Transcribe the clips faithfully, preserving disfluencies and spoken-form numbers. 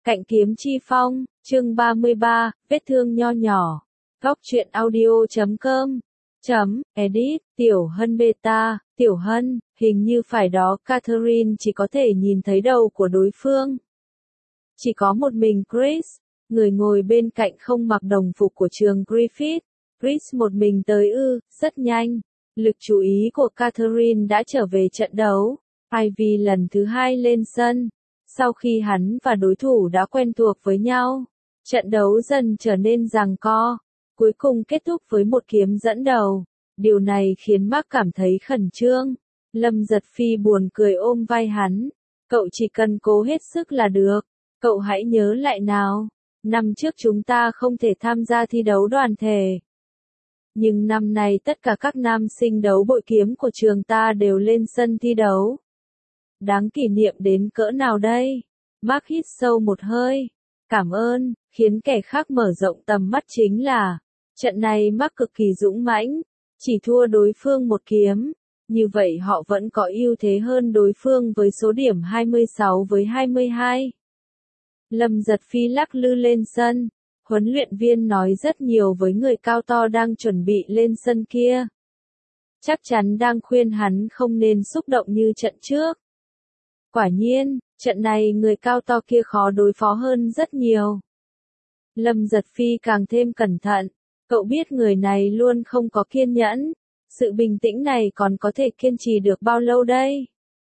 Cạnh kiếm chi phong, chương ba mươi ba, vết thương nho nhỏ. Góc truyện audio chấm com. Chấm, edit, Tiểu Hân beta, Tiểu Hân, hình như phải đó Catherine chỉ có thể nhìn thấy đầu của đối phương. Chỉ có một mình Chris, người ngồi bên cạnh không mặc đồng phục của trường Griffith. Chris một mình tới ư, rất nhanh. Lực chú ý của Catherine đã trở về trận đấu. Ivy lần thứ hai lên sân. Sau khi hắn và đối thủ đã quen thuộc với nhau, trận đấu dần trở nên giằng co, cuối cùng kết thúc với một kiếm dẫn đầu. Điều này khiến Mark cảm thấy khẩn trương. Lâm Giật Phi buồn cười ôm vai hắn. Cậu chỉ cần cố hết sức là được. Cậu hãy nhớ lại nào. Năm trước chúng ta không thể tham gia thi đấu đoàn thể. Nhưng năm nay tất cả các nam sinh đấu bội kiếm của trường ta đều lên sân thi đấu. Đáng kỷ niệm đến cỡ nào đây? Mark hít sâu một hơi. Cảm ơn, khiến kẻ khác mở rộng tầm mắt chính là, trận này Mark cực kỳ dũng mãnh, chỉ thua đối phương một kiếm. Như vậy họ vẫn có ưu thế hơn đối phương với số điểm hai mươi sáu với hai mươi hai. Lâm Giật Phi lắc lư lên sân. Huấn luyện viên nói rất nhiều với người cao to đang chuẩn bị lên sân kia. Chắc chắn đang khuyên hắn không nên xúc động như trận trước. Quả nhiên, trận này người cao to kia khó đối phó hơn rất nhiều. Lâm Giật Phi càng thêm cẩn thận. Cậu biết người này luôn không có kiên nhẫn. Sự bình tĩnh này còn có thể kiên trì được bao lâu đây?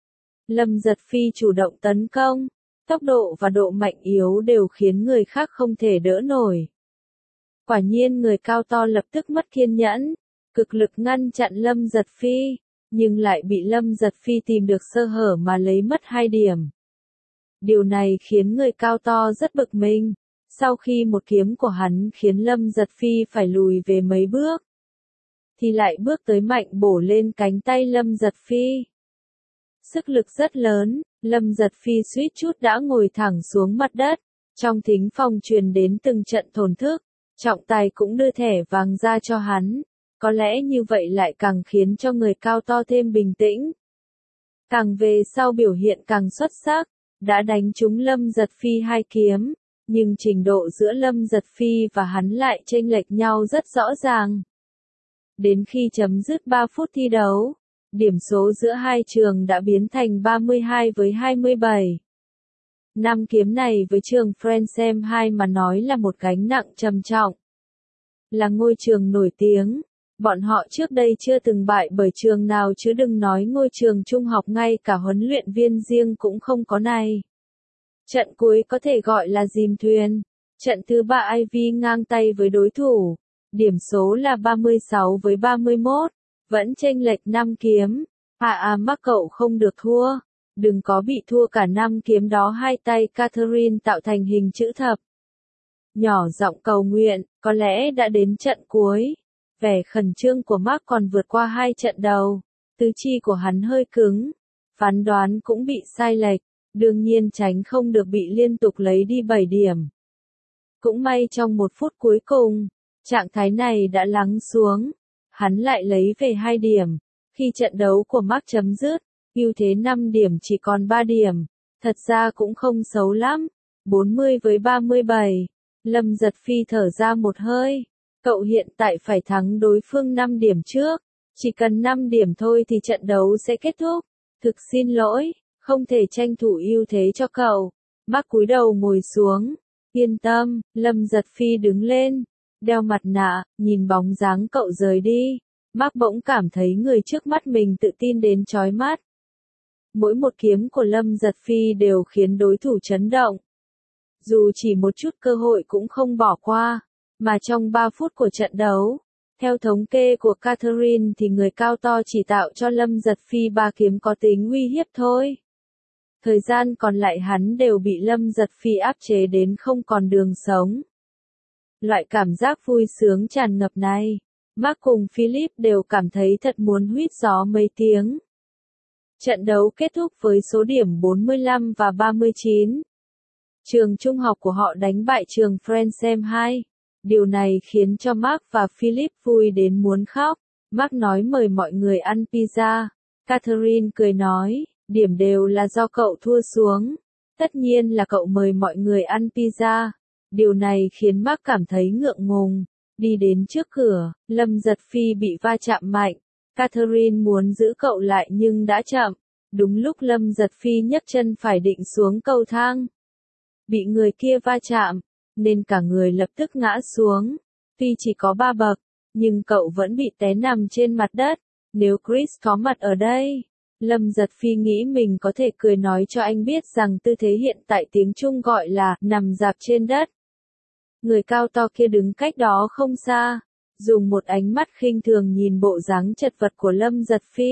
Lâm Giật Phi chủ động tấn công. Tốc độ và độ mạnh yếu đều khiến người khác không thể đỡ nổi. Quả nhiên người cao to lập tức mất kiên nhẫn. Cực lực ngăn chặn Lâm Giật Phi. Nhưng lại bị Lâm Giật Phi tìm được sơ hở mà lấy mất hai điểm. Điều này khiến người cao to rất bực mình. Sau khi một kiếm của hắn khiến Lâm Giật Phi phải lùi về mấy bước, thì lại bước tới mạnh bổ lên cánh tay Lâm Giật Phi. Sức lực rất lớn, Lâm Giật Phi suýt chút đã ngồi thẳng xuống mặt đất. Trong thính phòng truyền đến từng trận thổn thức, trọng tài cũng đưa thẻ vàng ra cho hắn. Có lẽ như vậy lại càng khiến cho người cao to thêm bình tĩnh. Càng về sau biểu hiện càng xuất sắc, đã đánh trúng Lâm Giật Phi hai kiếm, nhưng trình độ giữa Lâm Giật Phi và hắn lại chênh lệch nhau rất rõ ràng. Đến khi chấm dứt ba phút thi đấu, điểm số giữa hai trường đã biến thành ba mươi hai với hai mươi bảy. Năm kiếm này với trường Fransem hai mà nói là một gánh nặng trầm trọng. Là ngôi trường nổi tiếng. Bọn họ trước đây chưa từng bại bởi trường nào chứ đừng nói ngôi trường trung học, ngay cả huấn luyện viên riêng cũng không có này. Trận cuối có thể gọi là dìm thuyền. Trận thứ ba Ivy ngang tay với đối thủ. Điểm số là ba mươi sáu với ba mươi mốt. Vẫn chênh lệch năm kiếm. À à mắc cậu không được thua. Đừng có bị thua cả năm kiếm đó. Hai tay Catherine tạo thành hình chữ thập. Nhỏ giọng cầu nguyện, có lẽ đã đến trận cuối. Vẻ khẩn trương của Mark còn vượt qua hai trận đầu. Tứ chi của hắn hơi cứng. Phán đoán cũng bị sai lệch. Đương nhiên tránh không được bị liên tục lấy đi bảy điểm. Cũng may trong một phút cuối cùng, trạng thái này đã lắng xuống. Hắn lại lấy về hai điểm. Khi trận đấu của Mark chấm dứt, ưu thế năm điểm chỉ còn ba điểm. Thật ra cũng không xấu lắm. bốn mươi với ba mươi bảy. Lâm Giật Phi thở ra một hơi. Cậu hiện tại phải thắng đối phương năm điểm trước. Chỉ cần năm điểm thôi thì trận đấu sẽ kết thúc. Thực xin lỗi, không thể tranh thủ ưu thế cho cậu. Mark cúi đầu ngồi xuống. Yên tâm, Lâm Giật Phi đứng lên. Đeo mặt nạ, nhìn bóng dáng cậu rời đi. Mark bỗng cảm thấy người trước mắt mình tự tin đến chói mắt. Mỗi một kiếm của Lâm Giật Phi đều khiến đối thủ chấn động. Dù chỉ một chút cơ hội cũng không bỏ qua. Mà trong ba phút của trận đấu, theo thống kê của Catherine thì người cao to chỉ tạo cho Lâm Giật Phi ba kiếm có tính uy hiếp thôi. Thời gian còn lại hắn đều bị Lâm Giật Phi áp chế đến không còn đường sống. Loại cảm giác vui sướng tràn ngập này, Mark cùng Philip đều cảm thấy thật muốn huýt gió mấy tiếng. Trận đấu kết thúc với số điểm bốn mươi lăm và ba mươi chín. Trường trung học của họ đánh bại trường Fransem hai. Điều này khiến cho Mark và Philip vui đến muốn khóc. Mark nói mời mọi người ăn pizza. Catherine cười nói, điểm đều là do cậu thua xuống. Tất nhiên là cậu mời mọi người ăn pizza. Điều này khiến Mark cảm thấy ngượng ngùng. Đi đến trước cửa, Lâm Giật Phi bị va chạm mạnh. Catherine muốn giữ cậu lại nhưng đã chậm. Đúng lúc Lâm Giật Phi nhấc chân phải định xuống cầu thang. Bị người kia va chạm, nên cả người lập tức ngã xuống. Tuy chỉ có ba bậc, nhưng cậu vẫn bị té nằm trên mặt đất. Nếu Chris có mặt ở đây, Lâm Giật Phi nghĩ mình có thể cười nói cho anh biết rằng tư thế hiện tại tiếng Trung gọi là nằm dạp trên đất. Người cao to kia đứng cách đó không xa, dùng một ánh mắt khinh thường nhìn bộ dáng chật vật của Lâm Giật Phi.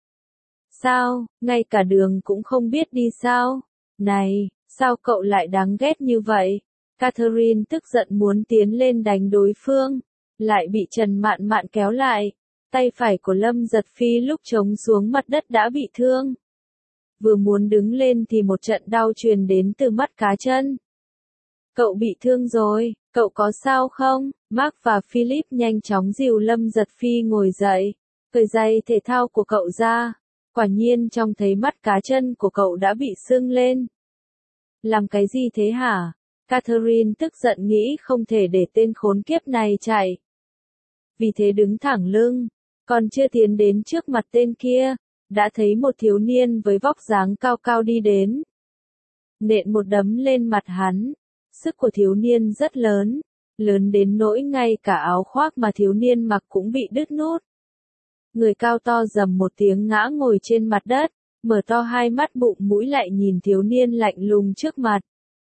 Sao, ngay cả đường cũng không biết đi sao? Này, sao cậu lại đáng ghét như vậy? Catherine tức giận muốn tiến lên đánh đối phương, lại bị Trần Mạn Mạn kéo lại. Tay phải của Lâm Giật Phi lúc chống xuống mặt đất đã bị thương. Vừa muốn đứng lên thì một trận đau truyền đến từ mắt cá chân. Cậu bị thương rồi, cậu có sao không? Mark và Philip nhanh chóng dìu Lâm Giật Phi ngồi dậy, cởi giày thể thao của cậu ra. Quả nhiên trông thấy mắt cá chân của cậu đã bị sưng lên. Làm cái gì thế hả? Catherine tức giận nghĩ không thể để tên khốn kiếp này chạy. Vì thế đứng thẳng lưng, còn chưa tiến đến trước mặt tên kia, đã thấy một thiếu niên với vóc dáng cao cao đi đến. Nện một đấm lên mặt hắn. Sức của thiếu niên rất lớn, lớn đến nỗi ngay cả áo khoác mà thiếu niên mặc cũng bị đứt nút. Người cao to rầm một tiếng ngã ngồi trên mặt đất, mở to hai mắt bụng mũi lại nhìn thiếu niên lạnh lùng trước mặt.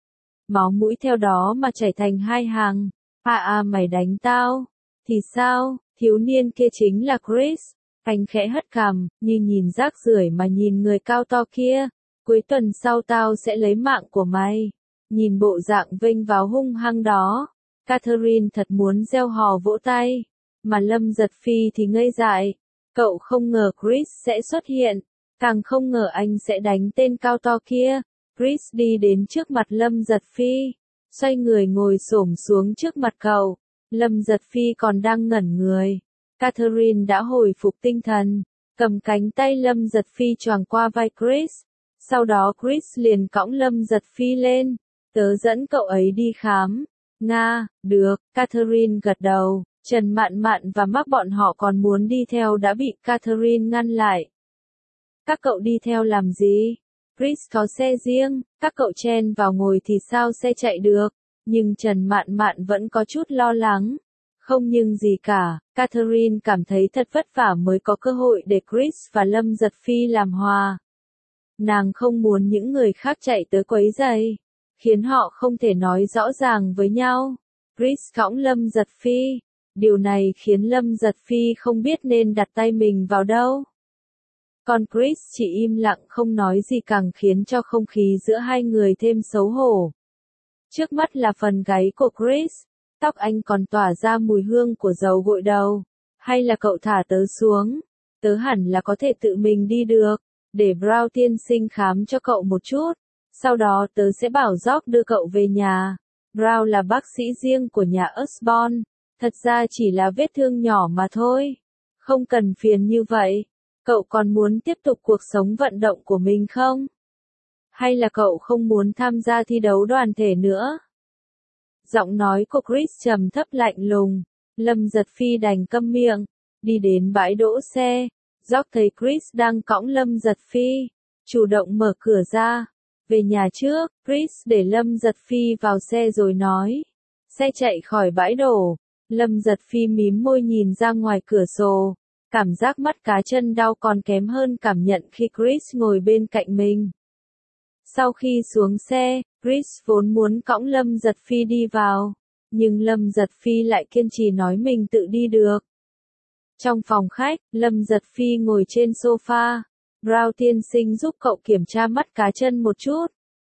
Máu mũi theo đó mà chảy thành hai hàng. À à mày đánh tao. Thì sao, thiếu niên kia chính là Chris. Anh khẽ hất cằm, như nhìn rác rưởi mà nhìn người cao to kia. Cuối tuần sau tao sẽ lấy mạng của mày. Nhìn bộ dạng vênh váo hung hăng đó, Catherine thật muốn reo hò vỗ tay. Mà Lâm Giật Phi thì ngây dại. Cậu không ngờ Chris sẽ xuất hiện, càng không ngờ anh sẽ đánh tên cao to kia. Chris đi đến trước mặt Lâm Giật Phi, xoay người ngồi xổm xuống trước mặt cậu. Lâm Giật Phi còn đang ngẩn người. Catherine đã hồi phục tinh thần, cầm cánh tay Lâm Giật Phi choàng qua vai Chris. Sau đó Chris liền cõng Lâm Giật Phi lên. Tớ dẫn cậu ấy đi khám. Nga, được, Catherine gật đầu. Trần Mạn Mạn và Mark bọn họ còn muốn đi theo đã bị Catherine ngăn lại. Các cậu đi theo làm gì? Chris có xe riêng, các cậu chen vào ngồi thì sao xe chạy được? Nhưng Trần Mạn Mạn vẫn có chút lo lắng. Không nhưng gì cả, Catherine cảm thấy thật vất vả mới có cơ hội để Chris và Lâm Giật Phi làm hòa. Nàng không muốn những người khác chạy tới quấy rầy, khiến họ không thể nói rõ ràng với nhau. Chris cõng Lâm Giật Phi. Điều này khiến Lâm Giật Phi không biết nên đặt tay mình vào đâu. Còn Chris chỉ im lặng không nói gì càng khiến cho không khí giữa hai người thêm xấu hổ. Trước mắt là phần gáy của Chris, tóc anh còn tỏa ra mùi hương của dầu gội đầu. Hay là cậu thả tớ xuống? Tớ hẳn là có thể tự mình đi được, để Brown tiên sinh khám cho cậu một chút. Sau đó tớ sẽ bảo George đưa cậu về nhà. Brown là bác sĩ riêng của nhà Osborne. Thật ra chỉ là vết thương nhỏ mà thôi. Không cần phiền như vậy. Cậu còn muốn tiếp tục cuộc sống vận động của mình không? Hay là cậu không muốn tham gia thi đấu đoàn thể nữa? Giọng nói của Chris trầm thấp lạnh lùng. Lâm Giật Phi đành câm miệng. Đi đến bãi đỗ xe. George thấy Chris đang cõng Lâm Giật Phi. Chủ động mở cửa ra. Về nhà trước, Chris để Lâm Giật Phi vào xe rồi nói. Xe chạy khỏi bãi đổ. Lâm Giật Phi mím môi nhìn ra ngoài cửa sổ. Cảm giác mắt cá chân đau còn kém hơn cảm nhận khi Chris ngồi bên cạnh mình. Sau khi xuống xe, Chris vốn muốn cõng Lâm Giật Phi đi vào. Nhưng Lâm Giật Phi lại kiên trì nói mình tự đi được. Trong phòng khách, Lâm Giật Phi ngồi trên sofa. Brown tiên sinh giúp cậu kiểm tra mắt cá chân một chút.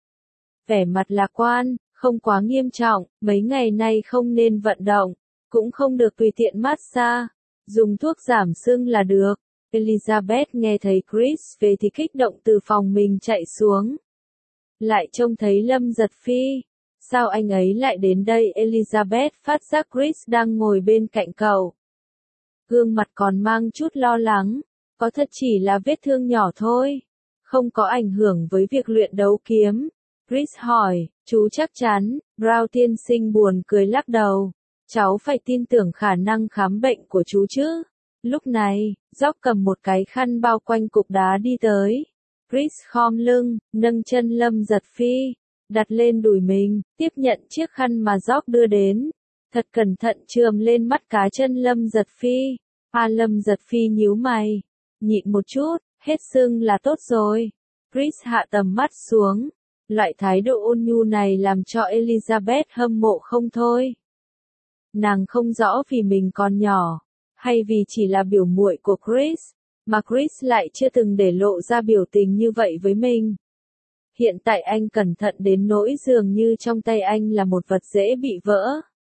Vẻ mặt lạc quan, không quá nghiêm trọng, mấy ngày nay không nên vận động, cũng không được tùy tiện massage, dùng thuốc giảm sưng là được. Elizabeth nghe thấy Chris về thì kích động từ phòng mình chạy xuống. Lại trông thấy Lâm Giật Phi. Sao anh ấy lại đến đây? Elizabeth phát giác Chris đang ngồi bên cạnh cậu. Gương mặt còn mang chút lo lắng. Có thật chỉ là vết thương nhỏ thôi. Không có ảnh hưởng với việc luyện đấu kiếm. Chris hỏi, chú chắc chắn, Brown tiên sinh buồn cười lắc đầu. Cháu phải tin tưởng khả năng khám bệnh của chú chứ. Lúc này, George cầm một cái khăn bao quanh cục đá đi tới. Chris khom lưng, nâng chân Lâm Giật Phi, đặt lên đùi mình, tiếp nhận chiếc khăn mà George đưa đến. Thật cẩn thận chườm lên mắt cá chân Lâm Giật Phi. À Lâm Giật Phi nhíu mày. Nhịn một chút, hết sưng là tốt rồi. Chris hạ tầm mắt xuống. Loại thái độ ôn nhu này làm cho Elizabeth hâm mộ không thôi. Nàng không rõ vì mình còn nhỏ, hay vì chỉ là biểu muội của Chris, mà Chris lại chưa từng để lộ ra biểu tình như vậy với mình. Hiện tại anh cẩn thận đến nỗi dường như trong tay anh là một vật dễ bị vỡ.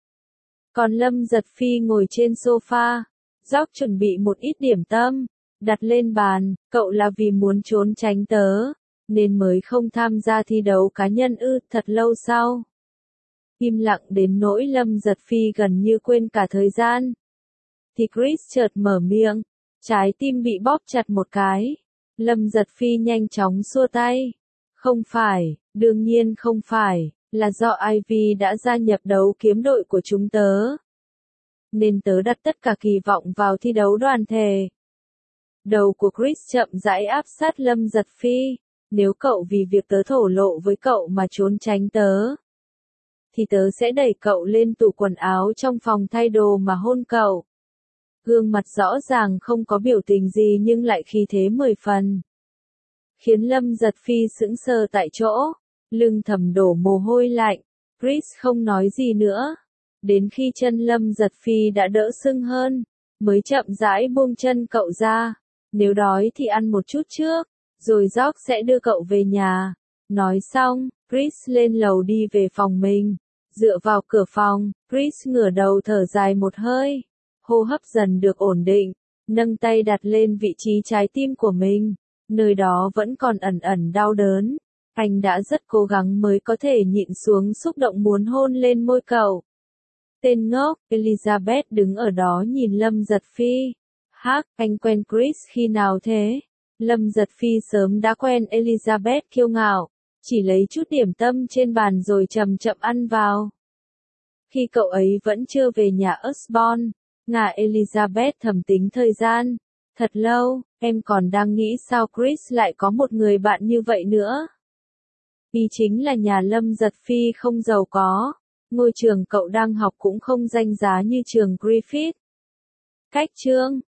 Còn Lâm Giật Phi ngồi trên sofa, George chuẩn bị một ít điểm tâm, đặt lên bàn, cậu là vì muốn trốn tránh tớ, nên mới không tham gia thi đấu cá nhân ư. Thật lâu sau. Im lặng đến nỗi Lâm Giật Phi gần như quên cả thời gian. Thì Chris chợt mở miệng, trái tim bị bóp chặt một cái. Lâm Giật Phi nhanh chóng xua tay. Không phải, đương nhiên không phải, là do Ivy đã gia nhập đấu kiếm đội của chúng tớ. Nên tớ đặt tất cả kỳ vọng vào thi đấu đoàn thể. Đầu của Chris chậm rãi áp sát Lâm Giật Phi. Nếu cậu vì việc tớ thổ lộ với cậu mà trốn tránh tớ, thì tớ sẽ đẩy cậu lên tủ quần áo trong phòng thay đồ mà hôn cậu. Gương mặt rõ ràng không có biểu tình gì nhưng lại khí thế mười phần. Khiến Lâm Giật Phi sững sờ tại chỗ, lưng thầm đổ mồ hôi lạnh. Chris không nói gì nữa. Đến khi chân Lâm Giật Phi đã đỡ sưng hơn, mới chậm rãi buông chân cậu ra. Nếu đói thì ăn một chút trước, rồi George sẽ đưa cậu về nhà. Nói xong, Chris lên lầu đi về phòng mình. Dựa vào cửa phòng, Chris ngửa đầu thở dài một hơi. Hô hấp dần được ổn định, nâng tay đặt lên vị trí trái tim của mình. Nơi đó vẫn còn ẩn ẩn đau đớn. Anh đã rất cố gắng mới có thể nhịn xuống xúc động muốn hôn lên môi cậu. Tên ngốc, Elizabeth đứng ở đó nhìn Lâm Giật Phi. Hắc, anh quen Chris khi nào thế? Lâm Giật Phi sớm đã quen Elizabeth kiêu ngạo, chỉ lấy chút điểm tâm trên bàn rồi chậm chậm ăn vào. Khi cậu ấy vẫn chưa về nhà Osborne, ngả Elizabeth thầm tính thời gian. Thật lâu, em còn đang nghĩ sao Chris lại có một người bạn như vậy nữa. Y chính là nhà Lâm Giật Phi không giàu có. Ngôi trường cậu đang học cũng không danh giá như trường Griffith. Cách chương